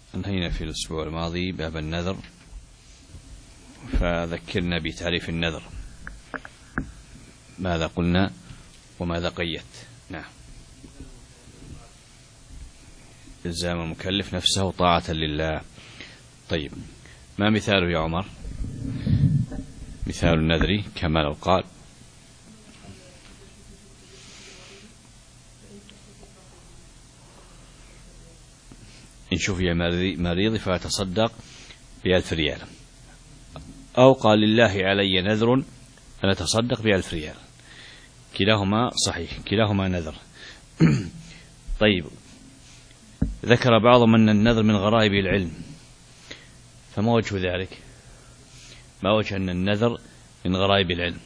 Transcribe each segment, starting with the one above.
انتهينا في الأسبوع الماضي باب النذر، فذكرنا بتعريف النذر، ماذا قلنا وماذا قيدت. نعم. إلزام المكلف نفسه طاعة لله. طيب، ما مثاله يا عمر؟ مثال النذر كما لو قال: إن شفي مريضي فأتصدق ب1000 ريال، أو قال: لله علي نذر أن أتصدق ب1000 ريال. كلاهما صحيح، كلاهما نذر. طيب، ذكر بعضهم أن النذر من غرائب العلم، فما وجه ذلك؟ ما وجه أن النذر من غرائب العلم؟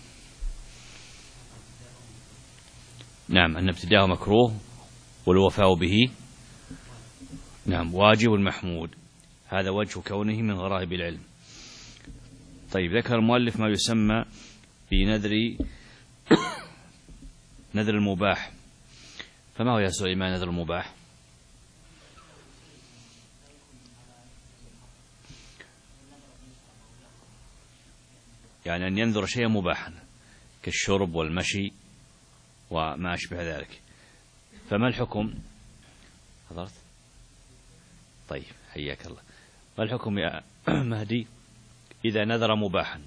نعم، أن ابتداءه مكروه والوفاء به نعم واجب المحمود، هذا وجه كونه من غرائب العلم. طيب، ذكر المؤلف ما يسمى بنذر نذر المباح، فما هو يا سليمان نذر المباح؟ يعني أن ينذر شيئا مباحا كالشرب والمشي وما أشبه ذلك، فما الحكم؟ حضرت؟ طيب، حياك الله. ما الحكم يا مهدي إذا نذر مباحا؟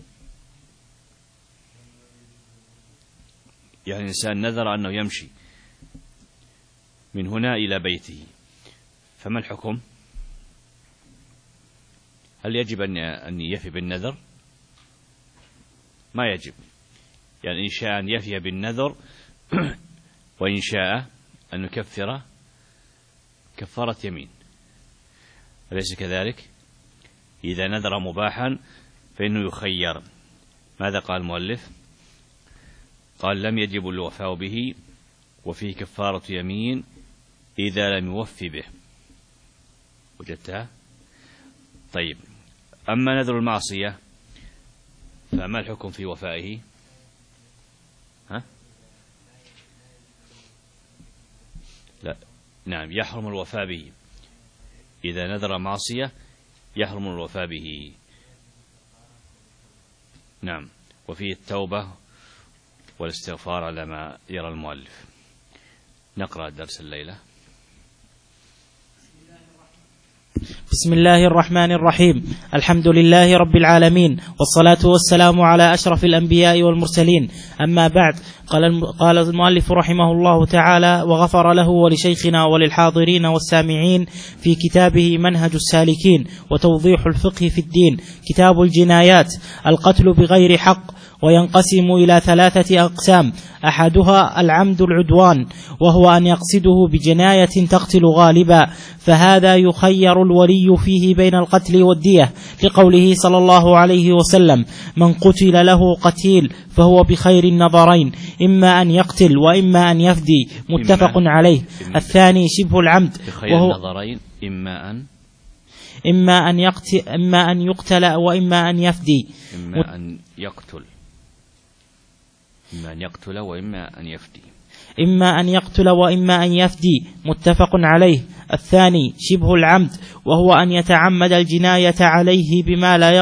يعني الإنسان نذر أنه يمشي من هنا إلى بيته، فما الحكم؟ هل يجب أن يفي بالنذر؟ ما يجب. يعني إن شاء أن يفي بالنذر وإن شاء أن يكفر كفارة يمين، أليس كذلك؟ إذا نذر مباحا فإنه يخير. ماذا قال المؤلف؟ قال: لم يجب الوفاء به وفيه كفارة يمين إذا لم يوفي به. وجدتها؟ طيب، أما نذر المعصية فما الحكم في وفائه؟ لا، نعم، يحرم الوفاء به. إذا نذر معصية يحرم الوفاء به. نعم، وفيه التوبة والاستغفار على ما يرى المؤلف. نقرأ درس الليلة. بسم الله الرحمن الرحيم. الحمد لله رب العالمين، والصلاة والسلام على أشرف الأنبياء والمرسلين. أما بعد، قال المؤلف رحمه الله تعالى وغفر له ولشيخنا وللحاضرين والسامعين في كتابه منهج السالكين وتوضيح الفقه في الدين، كتاب الجنايات: القتل بغير حق، وينقسم إلى 3 أقسام: أحدها العمد العدوان، وهو أن يقصده بجناية تقتل غالبا، فهذا يخير الولي فيه بين القتل والدية، لقوله صلى الله عليه وسلم: من قتل له قتيل فهو بخير النظرين، إما أن يقتل وإما أن يفدي، متفق عليه. الثاني شبه العمد، بخير النظرين إما أن يقتل وإما أن يفدي، إما أن يقتل وإما أن يفدي، إما أن يقتل وإما أن يفدي، متفق عليه. الثاني شبه العمد، وهو أن يتعمد الجناية عليه بما لا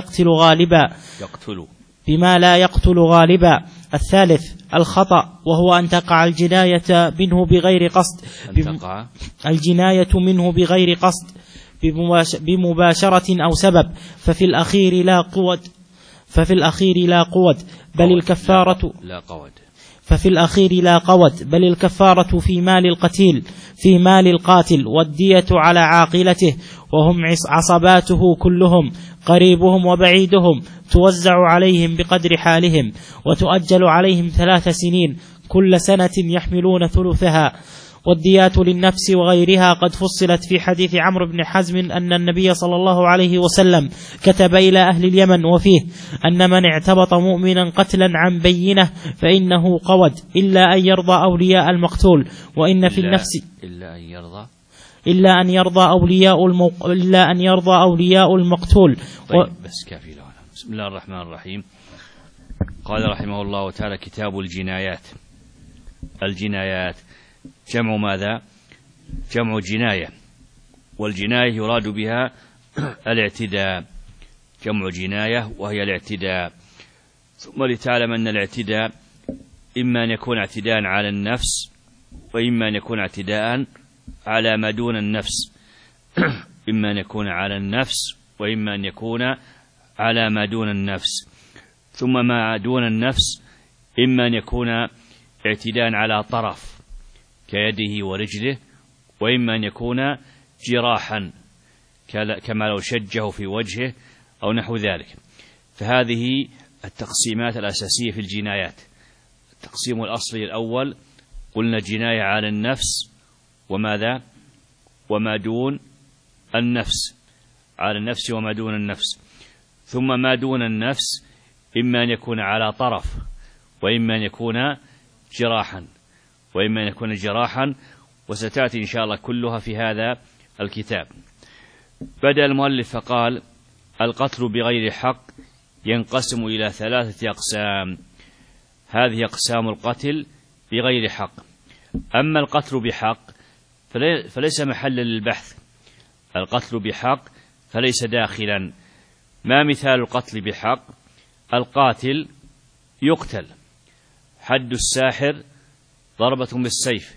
يقتل غالبا. الثالث الخطأ، وهو أن تقع الجناية منه بغير قصد بمباشرة أو سبب، ففي الأخير لا قود بل الكفارة بل الكفارة في مال القاتل، والدية على عاقلته، وهم عصباته كلهم، قريبهم وبعيدهم، توزع عليهم بقدر حالهم، وتؤجل عليهم 3 سنين، كل سنة يحملون ثلثها. والديات للنفس وغيرها قد فصلت في حديث عمرو بن حزم أن النبي صلى الله عليه وسلم كتب إلى أهل اليمن وفيه أن من اعتبط مؤمنا قتلا عن بينه فإنه قود، إلا أن يرضى أولياء المقتول، وإن في النفس إلا أن يرضى أولياء المقتول. طيب، بس كافي له. بسم الله الرحمن الرحيم. قال رحمه الله تعالى: كتاب الجنايات. الجنايات جمع ماذا؟ جمع جناية، والجناية يراد بها الاعتداء، جمع جناية وهي الاعتداء. ثم لتعلم أن الاعتداء إما أن يكون اعتداء على النفس، وإما أن يكون اعتداء على ما دون النفس. إما أن يكون على النفس، وإما أن يكون على ما دون النفس. ثم ما دون النفس إما أن يكون اعتداء على طرف كيده ورجله، وإما أن يكون جراحا كما لو شجه في وجهه أو نحو ذلك. فهذه التقسيمات الأساسية في الجنايات. التقسيم الأصلي الأول قلنا جناية على النفس وماذا؟ وما دون النفس، على النفس وما دون النفس. ثم ما دون النفس إما أن يكون على طرف، وإما أن يكون جراحا، وإما أن يكون جراحا، وستأتي إن شاء الله كلها في هذا الكتاب. بدأ المؤلف فقال: القتل بغير حق ينقسم إلى 3 أقسام. هذه أقسام القتل بغير حق. أما القتل بحق فليس محلا للبحث. القتل بحق فليس داخلا. ما مثال القتل بحق؟ القاتل يقتل، حد الساحر ضربة بالسيف.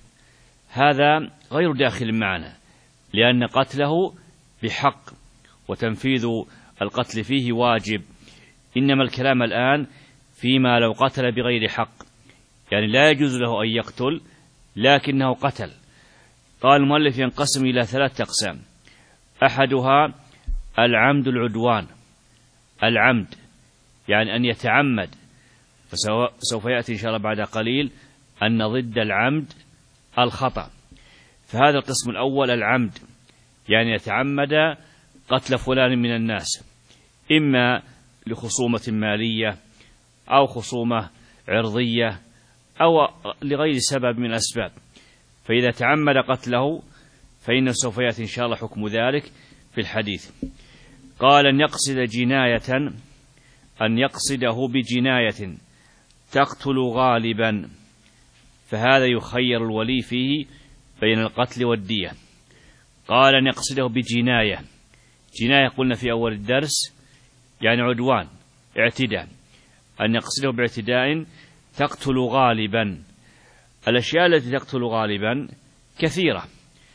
هذا غير داخل معنا، لأن قتله بحق وتنفيذ القتل فيه واجب. إنما الكلام الآن فيما لو قتل بغير حق، يعني لا يجوز له أن يقتل لكنه قتل. قال المؤلف: ينقسم إلى 3 أقسام. أحدها العمد العدوان. العمد يعني أن يتعمد، فسوف يأتي إن شاء الله بعد قليل أن ضد العمد الخطأ. فهذا القسم الأول العمد، يعني يتعمد قتل فلان من الناس، إما لخصومة مالية أو خصومة عرضية أو لغير سبب من الأسباب. فإذا تعمد قتله فإنه سوف يأتي إن شاء الله حكم ذلك في الحديث. قال: أن يقصده بجناية تقتل غالبا، فهذا يخير الولي فيه بين القتل والدية. قال: أن يقصده بجناية. جناية قلنا في أول الدرس يعني عدوان، اعتداء. أن يقصده باعتداء تقتل غالبا. الأشياء التي تقتل غالبا كثيرة،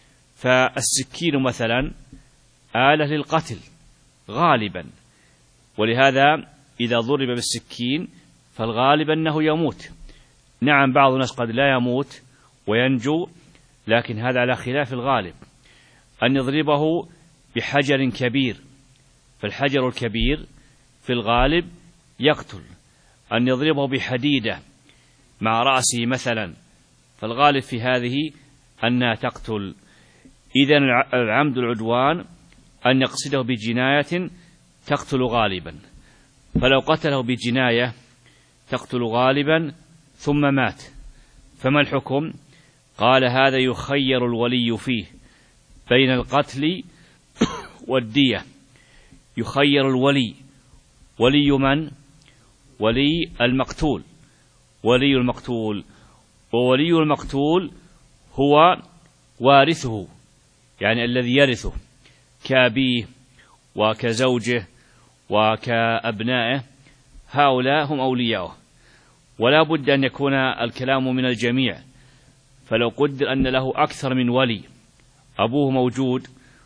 فالسكين مثلا آلة للقتل غالبا، ولهذا إذا ضرب بالسكين فالغالب أنه يموت. نعم بعض الناس قد لا يموت وينجو، لكن هذا على خلاف الغالب. أن يضربه بحجر كبير، فالحجر الكبير في الغالب يقتل. أن يضربه بحديدة مع رأسه مثلا، فالغالب في هذه أنها تقتل. إذن العمد العدوان أن يقصده بجناية تقتل غالبا. فلو قتله بجناية تقتل غالبا ثم مات، فما الحكم؟ قال: هذا يخير الولي فيه بين القتل والدية. يخير الولي. ولي من؟ ولي المقتول. ولي المقتول، وولي المقتول هو وارثه، يعني الذي يرثه كأبيه وكزوجه وكأبنائه، هؤلاء هم أولياؤه. ولا بد أن يكون الكلام من الجميع. فلو قدر أن له أكثر من ولي، أبوه موجود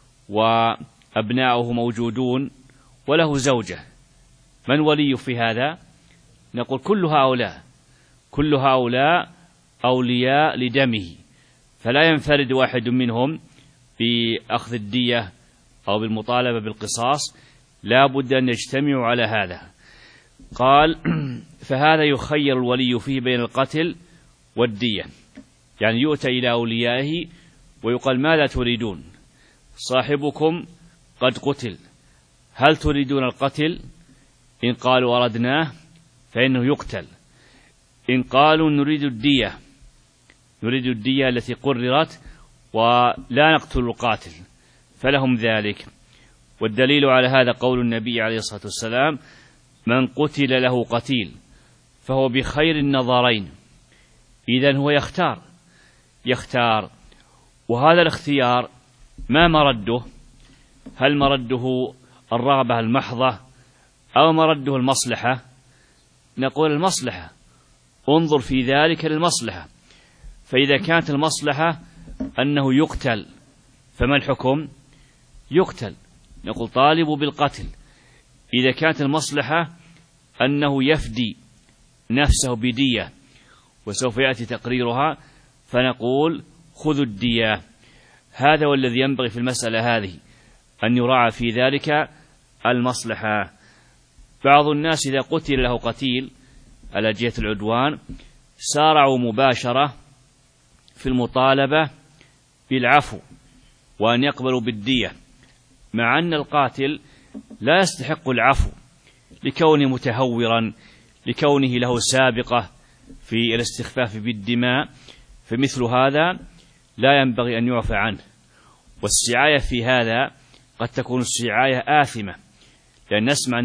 وأبناؤه موجودون وله زوجة، من ولي في هذا؟ نقول كل هؤلاء أولياء لدمه، فلا ينفرد واحد منهم بأخذ الدية أو بالمطالبة بالقصاص، لا بد أن يجتمعوا على هذا. قال: فهذا يخير الولي فيه بين القتل والدية، يعني يؤتى إلى أوليائه ويقال: ماذا تريدون؟ صاحبكم قد قتل، هل تريدون القتل؟ إن قالوا أردناه فإنه يقتل. إن قالوا نريد الدية التي قررت ولا نقتل القاتل، فلهم ذلك. والدليل على هذا قول النبي عليه الصلاة والسلام: من قتل له قتيل فهو بخير النظرين. إذن هو يختار، وهذا الاختيار ما مرده؟ هل مرده الرغبة المحضة أو مرده المصلحة؟ نقول المصلحة، انظر في ذلك للمصلحة. فإذا كانت المصلحة أنه يقتل فما الحكم؟ يقتل، نقول طالب بالقتل. إذا كانت المصلحة أنه يفدي نفسه بدية وسوف يأتي تقريرها فنقول خذوا الدية. هذا والذي ينبغي في المسألة هذه، أن يراعى في ذلك المصلحة. بعض الناس إذا قتل له قتيل على جهة العدوان سارعوا مباشرة في المطالبة بالعفو وأن يقبلوا بالدية، مع أن القاتل لا يستحق العفو لكونه متهورا، لكونه له سابقة في الاستخفاف بالدماء، فمثل هذا لا ينبغي أن يعفى عنه. والسعاية في هذا قد تكون السعاية آثمة، لأن نسمع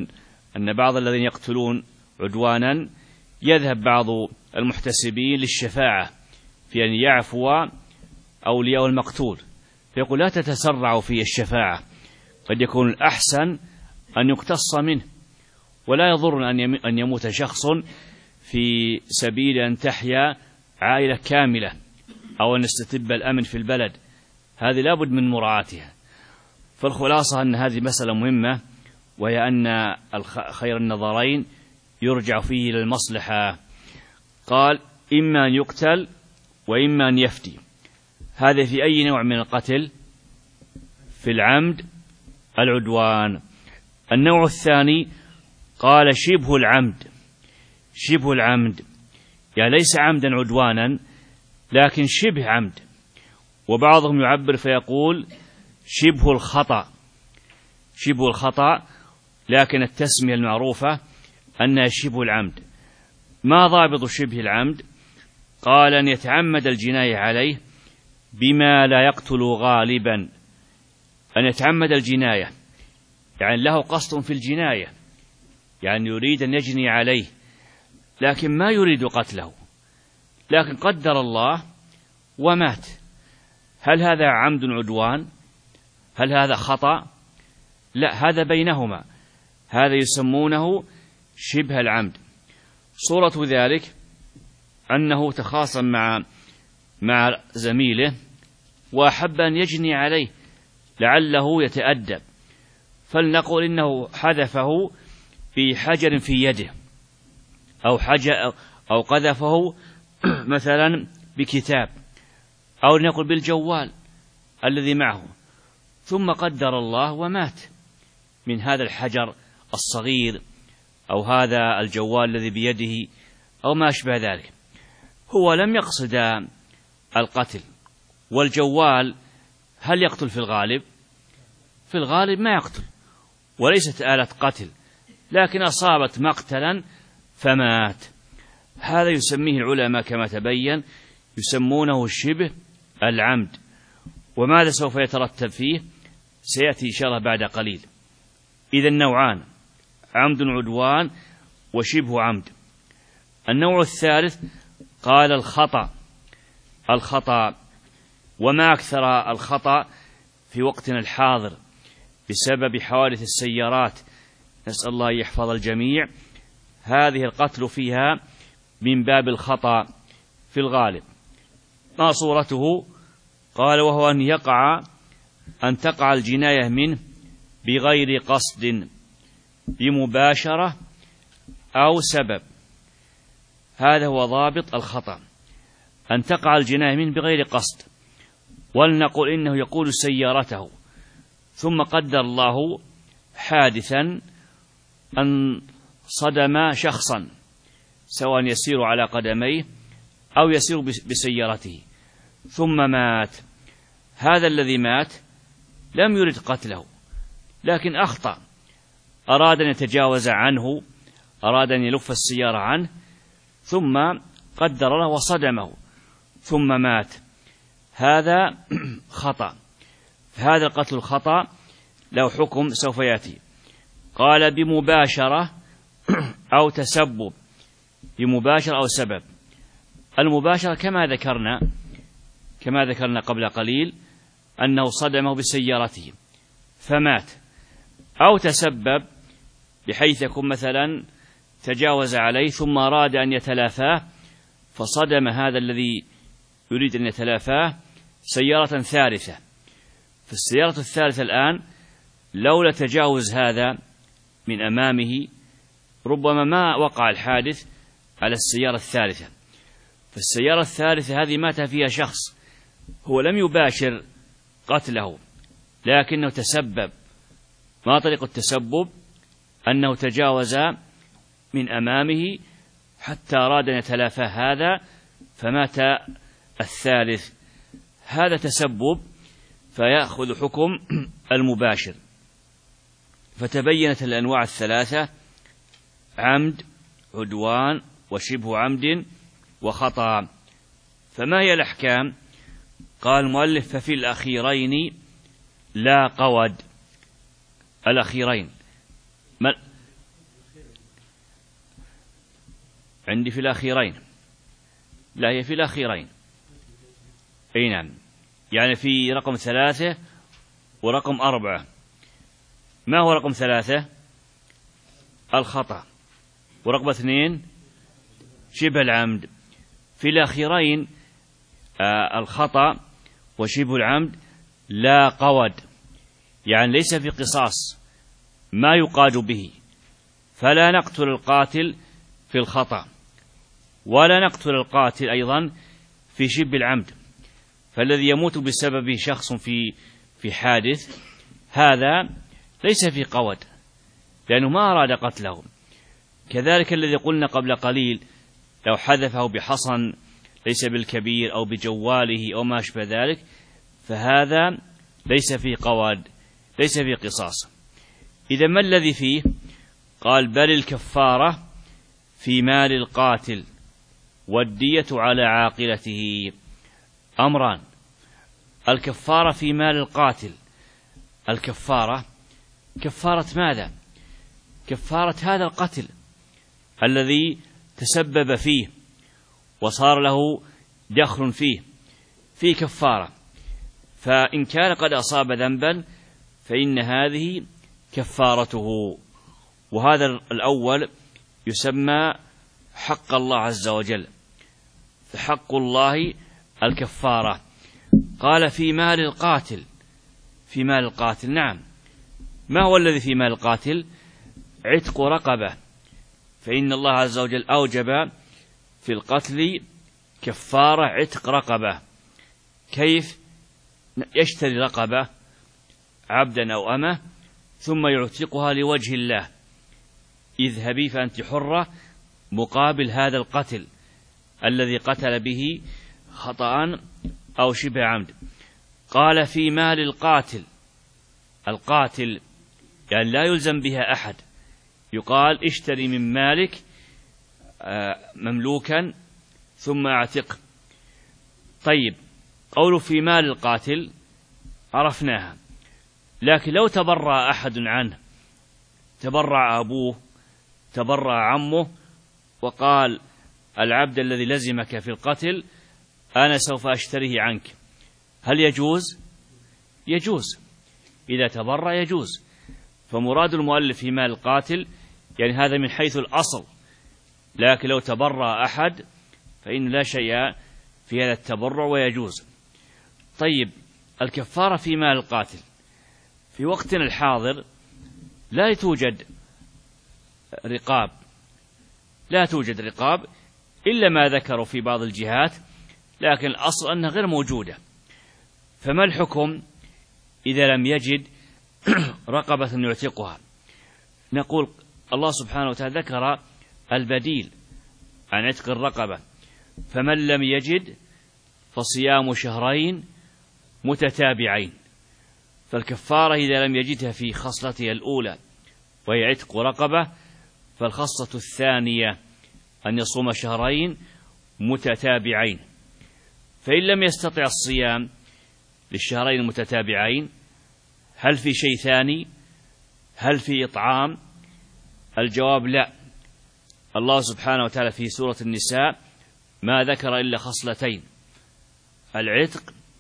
أن بعض الذين يقتلون عدوانا يذهب بعض المحتسبين للشفاعة في أن يعفو أولياء المقتول، فيقول لا تتسرعوا في الشفاعة، قد يكون الأحسن أن يقتص منه، ولا يضر أن يموت شخص في سبيل أن تحيا عائلة كاملة أو أن يستتب الأمن في البلد. هذه لابد من مراعاتها. فالخلاصة أن هذه مسألة مهمة، وهي أن خير النظرين يرجع فيه للمصلحة. قال إما أن يقتل وإما أن يفدي. هذا في أي نوع من القتل؟ في العمد العدوان. النوع الثاني قال شبه العمد. شبه العمد يعني ليس عمدا عدوانا لكن شبه عمد، وبعضهم يعبر فيقول شبه الخطأ. شبه الخطأ، لكن التسمية المعروفة أنها شبه العمد. ما ضابط شبه العمد؟ قال أن يتعمد الجناية عليه بما لا يقتل غالبا. أن يتعمد الجناية يعني له قصد في الجناية، يعني يريد أن يجني عليه لكن ما يريد قتله، لكن قدر الله ومات. هل هذا عمد عدوان؟ هل هذا خطأ؟ لا، هذا بينهما، هذا يسمونه شبه العمد. صورة ذلك أنه تخاصم مع زميله وأحب أن يجني عليه لعله يتأدب، فلنقول إنه حذفه بحجر في يده أو قذفه مثلا بكتاب، أو نقول بالجوال الذي معه، ثم قدر الله ومات من هذا الحجر الصغير أو هذا الجوال الذي بيده أو ما أشبه ذلك. هو لم يقصد القتل، والجوال هل يقتل في الغالب؟ في الغالب ما يقتل، وليست آلة قتل، لكن أصابت مقتلا فمات. هذا يسميه العلماء كما تبين يسمونه شبه العمد. وماذا سوف يترتب فيه سيأتي إن شاء الله بعد قليل. إذا النوعان عمد عدوان وشبه عمد. النوع الثالث قال الخطأ، وما أكثر الخطأ في وقتنا الحاضر بسبب حوادث السيارات، نسأل الله يحفظ الجميع. هذه القتل فيها من باب الخطأ في الغالب. ما صورته؟ قال وهو أن تقع الجناية منه بغير قصد بمباشرة أو سبب. هذا هو ضابط الخطأ، أن تقع الجناية منه بغير قصد. ولنقل إنه يقود سيارته ثم قدر الله حادثا أن صدم شخصا، سواء يسير على قدميه أو يسير بسيارته، ثم مات. هذا الذي مات لم يرد قتله، لكن أخطأ، أراد أن يتجاوز عنه، أراد أن يلف السيارة عنه، ثم قدر له وصدمه ثم مات. هذا خطأ. هذا القتل الخطأ له حكم سوف يأتي. قال بمباشرة أو تسبب، بمباشرة أو سبب. المباشرة كما ذكرنا قبل قليل أنه صدمه بسيارته فمات، أو تسبب بحيث يكون مثلا تجاوز عليه ثم أراد أن يتلافاه فصدم هذا الذي يريد أن يتلافاه سيارة ثالثة، فالسيارة الثالثة الآن لولا تجاوز هذا من أمامه ربما ما وقع الحادث على السيارة الثالثة. فالسيارة الثالثة هذه مات فيها شخص هو لم يباشر قتله لكنه تسبب. ما طريق التسبب؟ أنه تجاوز من أمامه حتى أراد أن يتلافى هذا فمات الثالث، هذا تسبب فيأخذ حكم المباشر. فتبينت الأنواع الثلاثة: عمد، عدوان، وشبه عمد، وخطأ. فما هي الأحكام؟ قال المؤلف: ففي الأخيرين لا قود. الأخيرين عندي في الأخيرين، لا هي في الأخيرين، أي نعم، يعني في رقم 3 ورقم 4. ما هو رقم 3؟ الخطأ، ورقم 2 شبه العمد. في الأخيرين الخطأ وشبه العمد لا قود، يعني ليس في قصاص ما يقاد به، فلا نقتل القاتل في الخطأ ولا نقتل القاتل أيضا في شبه العمد. فالذي يموت بسبب شخص في حادث هذا ليس في قود لأنه ما أراد قتله. كذلك الذي قلنا قبل قليل لو حذفه بحصن ليس بالكبير أو بجواله أو ما أشبه ذلك فهذا ليس في قود، ليس في قصاص. إذا ما الذي فيه؟ قال: بل الكفارة في مال القاتل والدية على عاقلته. أمران: الكفارة في مال القاتل، الكفارة كفارة ماذا؟ كفارة هذا القتل الذي تسبب فيه وصار له دخل فيه كفارة. فإن كان قد أصاب ذنبا فإن هذه كفارته. وهذا الأول يسمى حق الله عز وجل، فحق الله الكفارة. قال: في مال القاتل. في مال القاتل، نعم. ما هو الذي في مال القاتل؟ عتق رقبة، فإن الله عز وجل أوجب في القتل كفارة عتق رقبة. كيف؟ يشتري رقبة عبدا أو أمة ثم يعتقها لوجه الله: اذهبي فأنت حرة مقابل هذا القتل الذي قتل به خطأ أو شبه عمد. قال: في مال القاتل. القاتل يعني لا يلزم بها أحد، يقال: اشتري من مالك مملوكا ثم اعتق. طيب، قوله في مال القاتل عرفناها، لكن لو تبرأ أحد عنه، تبرأ أبوه، تبرأ عمه، وقال: العبد الذي لزمك في القتل أنا سوف أشتريه عنك، هل يجوز؟ يجوز، إذا تبرأ يجوز. فمراد المؤلف في مال القاتل يعني هذا من حيث الأصل، لكن لو تبرأ أحد فإن لا شيء في هذا التبرع ويجوز. طيب، الكفارة في مال القاتل في وقتنا الحاضر لا توجد رقاب، لا توجد رقاب إلا ما ذكروا في بعض الجهات، لكن الأصل أنها غير موجودة. فما الحكم إذا لم يجد رقبة يعتقها؟ نقول الله سبحانه وتعالى ذكر البديل عن عتق الرقبة: فمن لم يجد فصيام شهرين متتابعين. فالكفارة إذا لم يجدها في خصلتها الأولى وهي عتق رقبة، فالخصلة الثانية أن يصوم شهرين متتابعين. فإن لم يستطع الصيام للشهرين المتتابعين، هل في شيء ثاني؟ هل في إطعام؟ الجواب لا. الله سبحانه وتعالى في سورة النساء ما ذكر إلا خصلتين: العتق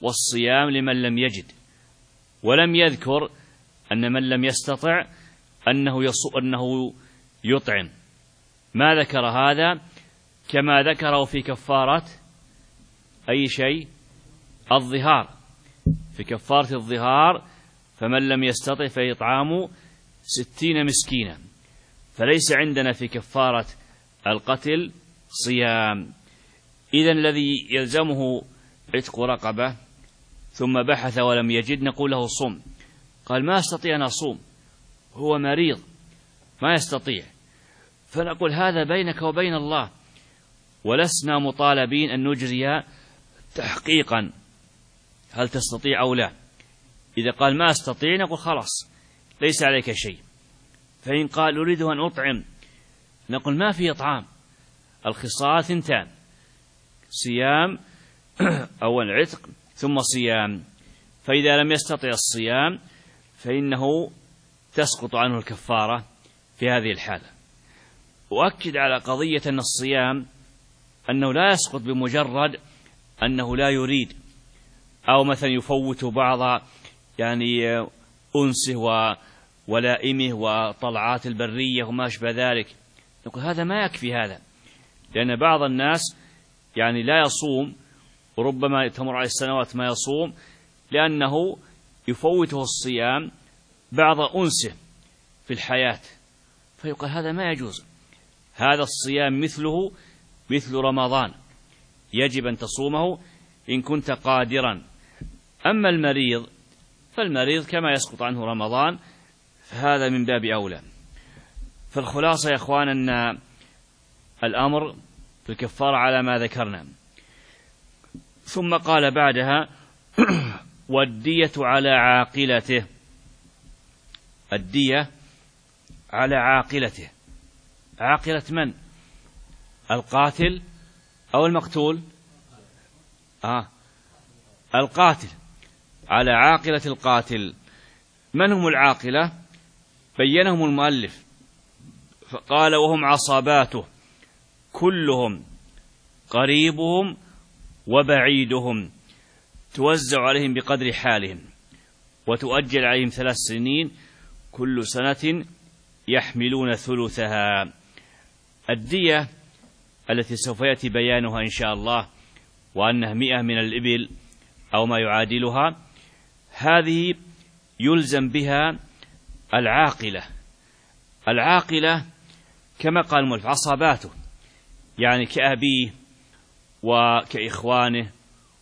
والصيام لمن لم يجد، ولم يذكر أن من لم يستطع أنه يطعم، ما ذكر هذا كما ذكره في كفارة أي شيء؟ الظهار. في كفارة الظهار فمن لم يستطع فإطعام 60 مسكينا. فليس عندنا في كفارة القتل صيام. إذن الذي يلزمه عتق رقبة ثم بحث ولم يجد نقول له صم، قال ما أستطيع أن أصوم، هو مريض ما يستطيع، فنقول هذا بينك وبين الله، ولسنا مطالبين أن نجري تحقيقا هل تستطيع أو لا. إذا قال ما أستطيع نقول خلاص ليس عليك شيء. فإن قال أريد أن أطعم نقول ما في إطعام، الخصال 2، صيام أو عتق ثم صيام. فإذا لم يستطع الصيام فإنه تسقط عنه الكفارة في هذه الحالة. أؤكد على قضية أن الصيام أنه لا يسقط بمجرد أنه لا يريد، أو مثلا يفوت بعض أنسه ولائمه وطلعات البرية وما أشبه ذلك. نقول هذا ما يكفي هذا، لأن بعض الناس لا يصوم، وربما تمر عليه السنوات ما يصوم لأنه يفوته الصيام بعض أنسه في الحياة، فيقول هذا ما يجوز. هذا الصيام مثله مثل رمضان، يجب أن تصومه إن كنت قادرا. أما المريض فالمريض كما يسقط عنه رمضان فهذا من باب أولى. فالخلاصة يا أخوان أن الأمر في الكفارة على ما ذكرنا. ثم قال بعدها والدية على عاقلته. الدية على عاقلته. عاقلة من؟ القاتل أو المقتول؟ القاتل. على عاقلة القاتل. من هم العاقلة؟ بينهم المؤلف فقال وهم عصاباته كلهم قريبهم وبعيدهم، توزع عليهم بقدر حالهم، وتؤجل عليهم 3 سنين، كل سنة يحملون ثلثها. الدية التي سوف يأتي بيانها إن شاء الله، وأنها 100 من الإبل أو ما يعادلها، هذه يلزم بها العاقلة. العاقلة كما قال المؤلف عصباته، كأبيه وكإخوانه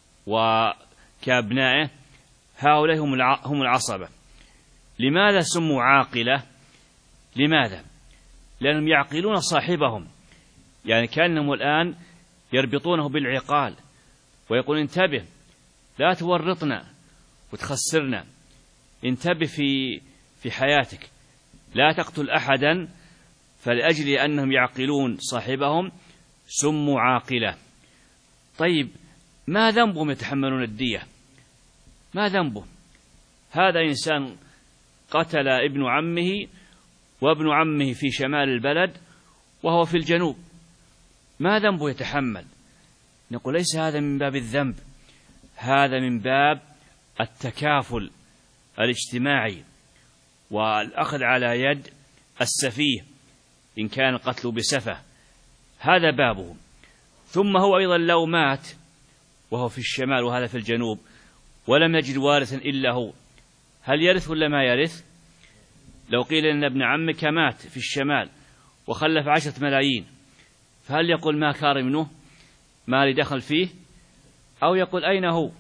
وكأبنائه، هؤلاء هم العصبة. لماذا سموا عاقلة؟ لماذا؟ لأنهم يعقلون صاحبهم، كأنهم الآن يربطونه بالعقال ويقول انتبه لا تورطنا وتخسرنا، انتبه في حياتك، لا تقتل أحدا. فلأجل أنهم يعقلون صاحبهم سموا عاقلة. طيب ما ذنبهم يتحملون الدية؟ ما ذنبه؟ هذا إنسان قتل ابن عمه، وابن عمه في شمال البلد وهو في الجنوب، ما ذنبه يتحمل؟ نقول ليس هذا من باب الذنب، هذا من باب التكافل الاجتماعي والأخذ على يد السفيه إن كان القتل بسفة، هذا بابه. ثم هو أيضا لو مات وهو في الشمال وهذا في الجنوب ولم يجد وارثا إلا هو، هل يرث ولا ما يرث؟ لو قيل إن ابن عمك مات في الشمال وخلف 10 ملايين، فهل يقول ما كار منه ما لي دخل فيه، أو يقول أين هو؟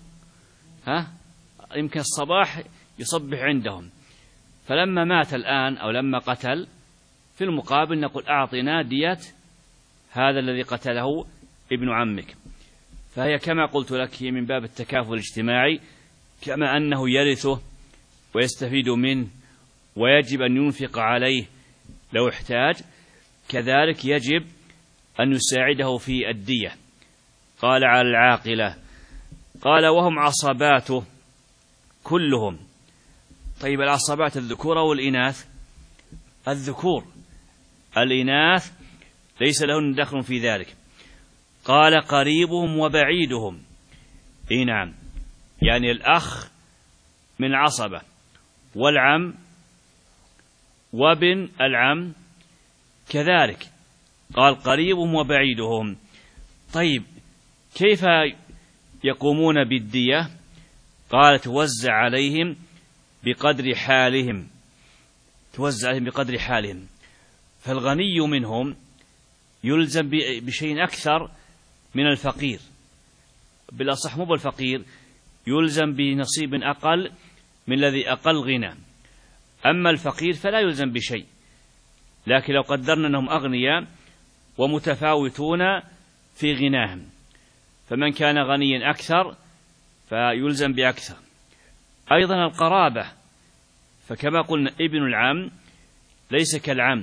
يمكن الصباح يصبح عندهم. فلما مات الآن أو لما قتل، في المقابل نقول أعطنا دية هذا الذي قتله ابن عمك. فهي كما قلت لك هي من باب التكافل الاجتماعي، كما أنه يرثه ويستفيد منه ويجب أن ينفق عليه لو احتاج، كذلك يجب أن يساعده في الدية. قال على العاقلة، قال وهم عصباته كلهم. طيب العصبات الذكور أو الإناث؟ الذكور، الإناث ليس لهن دخل في ذلك. قال قريبهم وبعيدهم. نعم، يعني الأخ من عصبة، والعم وابن العم كذلك. قال قريبهم وبعيدهم. طيب كيف يقومون بالدية؟ قال توزع عليهم بقدر حالهم، توزع عليهم بقدر حالهم. فالغني منهم يلزم بشيء أكثر من الفقير، بالأصح مو بالفقير، يلزم بنصيب أقل من الذي أقل غنى. أما الفقير فلا يلزم بشيء، لكن لو قدرنا أنهم أغنياء ومتفاوتون في غناهم، فمن كان غنيا أكثر فيلزم بأكثر. أيضا القرابة، فكما قلنا ابن العم ليس كالعم،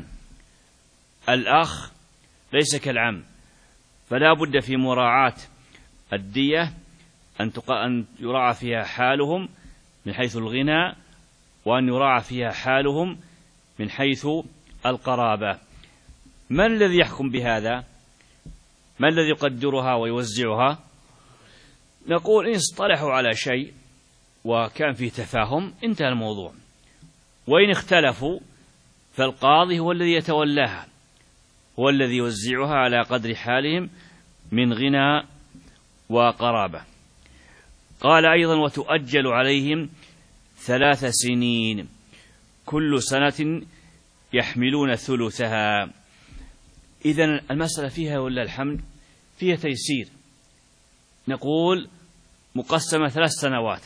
الأخ ليس كالعم، فلا بد في مراعاة الدية أن يراعى فيها حالهم من حيث الغنى، وأن يراعى فيها حالهم من حيث القرابة. من الذي يحكم بهذا؟ من الذي يقدرها ويوزعها؟ نقول إن اصطلحوا على شيء وكان فيه تفاهم انتهى الموضوع، وإن اختلفوا فالقاضي هو الذي يتولاها، هو الذي يوزعها على قدر حالهم من غنى وقرابة. قال أيضا وتؤجل عليهم 3 سنين، كل سنة يحملون ثلثها. إذن المسألة فيها ولا الحمد فيها تيسير. نقول مقسمة 3 سنوات،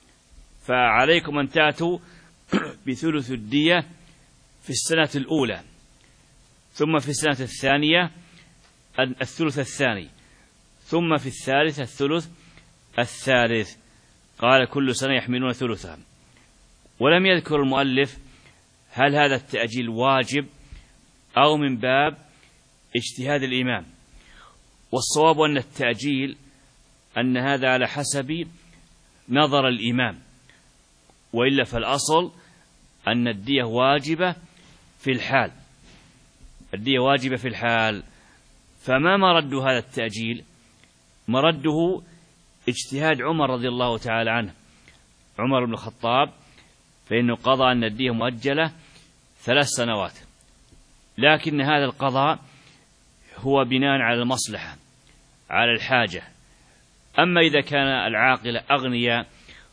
فعليكم أن تأتوا بثلث الدية في السنة الأولى، ثم في السنة الثانية الثلث الثاني، ثم في الثالثة الثلث الثالث. قال كل سنة يحملون ثلثها. ولم يذكر المؤلف هل هذا التأجيل واجب أو من باب اجتهاد الإمام، والصواب أن التأجيل أن هذا على حسب نظر الإمام، وإلا فالأصل أن الدية واجبة في الحال، الدية واجبة في الحال. فما مرد هذا التأجيل؟ مرده اجتهاد عمر رضي الله تعالى عنه، عمر بن الخطاب، فإنه قضى أن الدية مؤجلة 3 سنوات، لكن هذا القضاء هو بناء على المصلحة، على الحاجة. أما إذا كان العاقلة أغنياء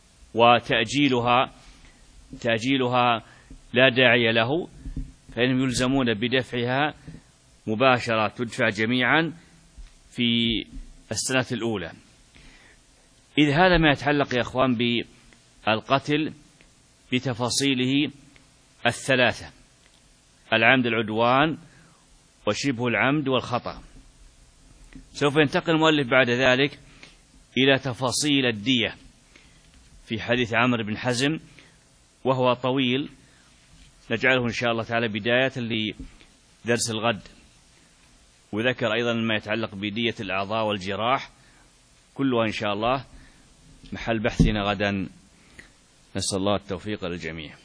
وتأجيلها لا داعي له، فإنهم يلزمون بدفعها مباشرة، تدفع جميعا في السنة الأولى. إذ هذا ما يتعلق يا أخوان بالقتل بتفاصيله 3: العمد، العدوان، وشبه العمد، والخطأ. سوف ينتقل المؤلف بعد ذلك إلى تفاصيل الدية في حديث عمرو بن حزم، وهو طويل، نجعله إن شاء الله تعالى بداية لدرس الغد. وذكر أيضا ما يتعلق بدية الأعضاء والجراح، كلها إن شاء الله محل بحثنا غدا. نسأل الله التوفيق للجميع.